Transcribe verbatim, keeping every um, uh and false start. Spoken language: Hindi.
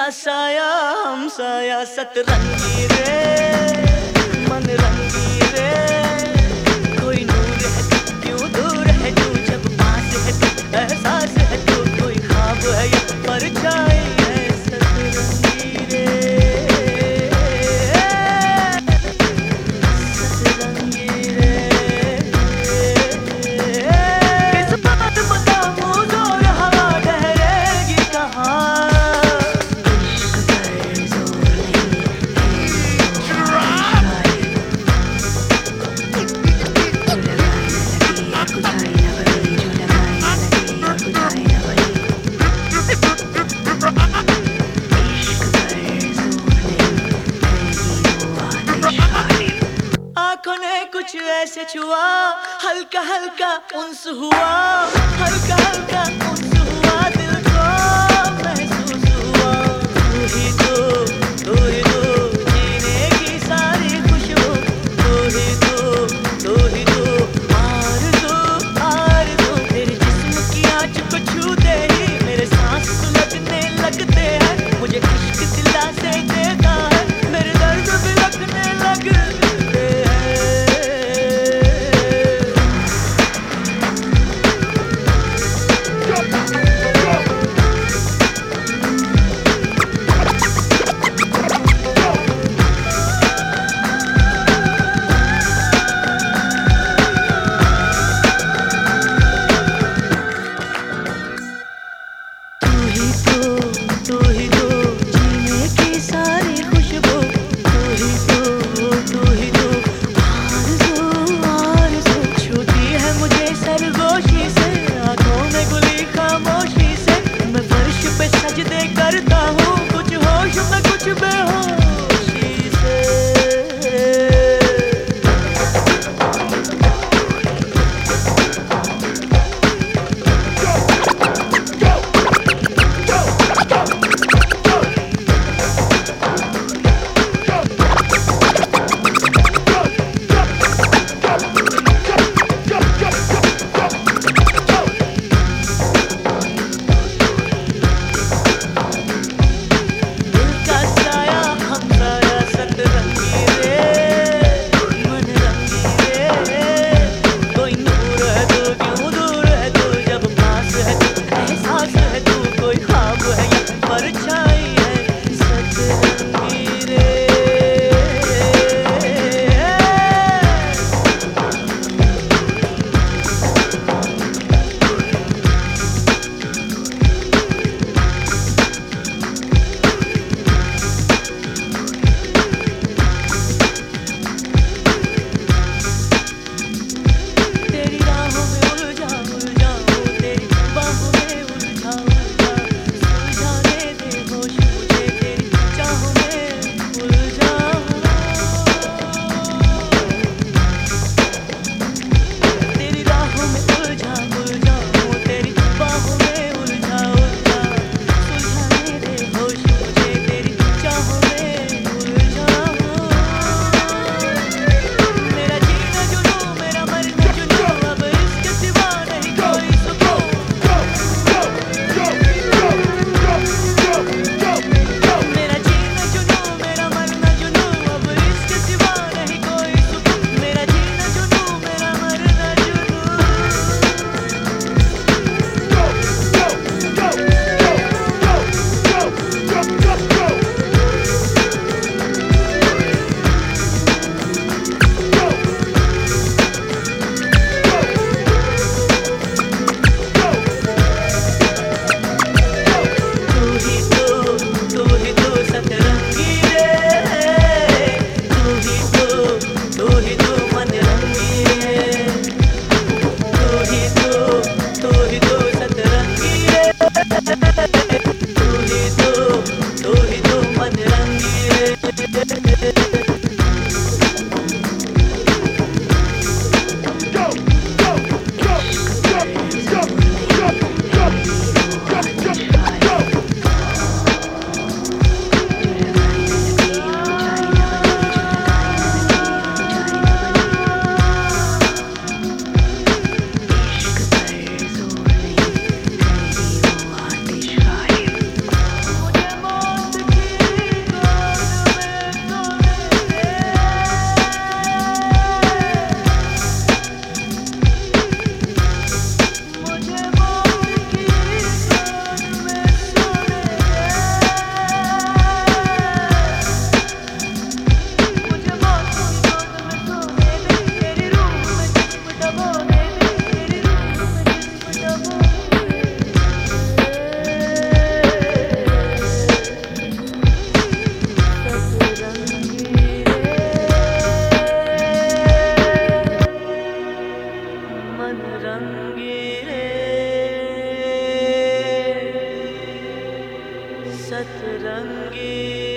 साया हम साया सतरंगी रे मन रंगी रे कोई नूर है तू क्यों दूर है तू जब पास है तू एहसास है तू कोई ख्वाब है या परछाई है सतरंगी रे सतरंगी रे किस बात बताऊं जोर हवा ठहरेगी कहाँ आँखों ने कुछ ऐसे छुआ हल्का हल्का उन्स हुआ हल्का हल्का उन्स हुआ दिल को महसूस हुआ तू ही तो तू ही तो जीने की सारी खुशबू तू ही तो तू ही तो आरज़ू आरज़ू तेरे जिस्म की आँच को छूते ही मेरे सांस सुलगने लगते हैं मुझे इश्क दिला से देता है मेरे दर्द भी लगने लगते हैं करता हूँ कुछ होश में कुछ बेहोशी से सतरंगी रे सतरंगी।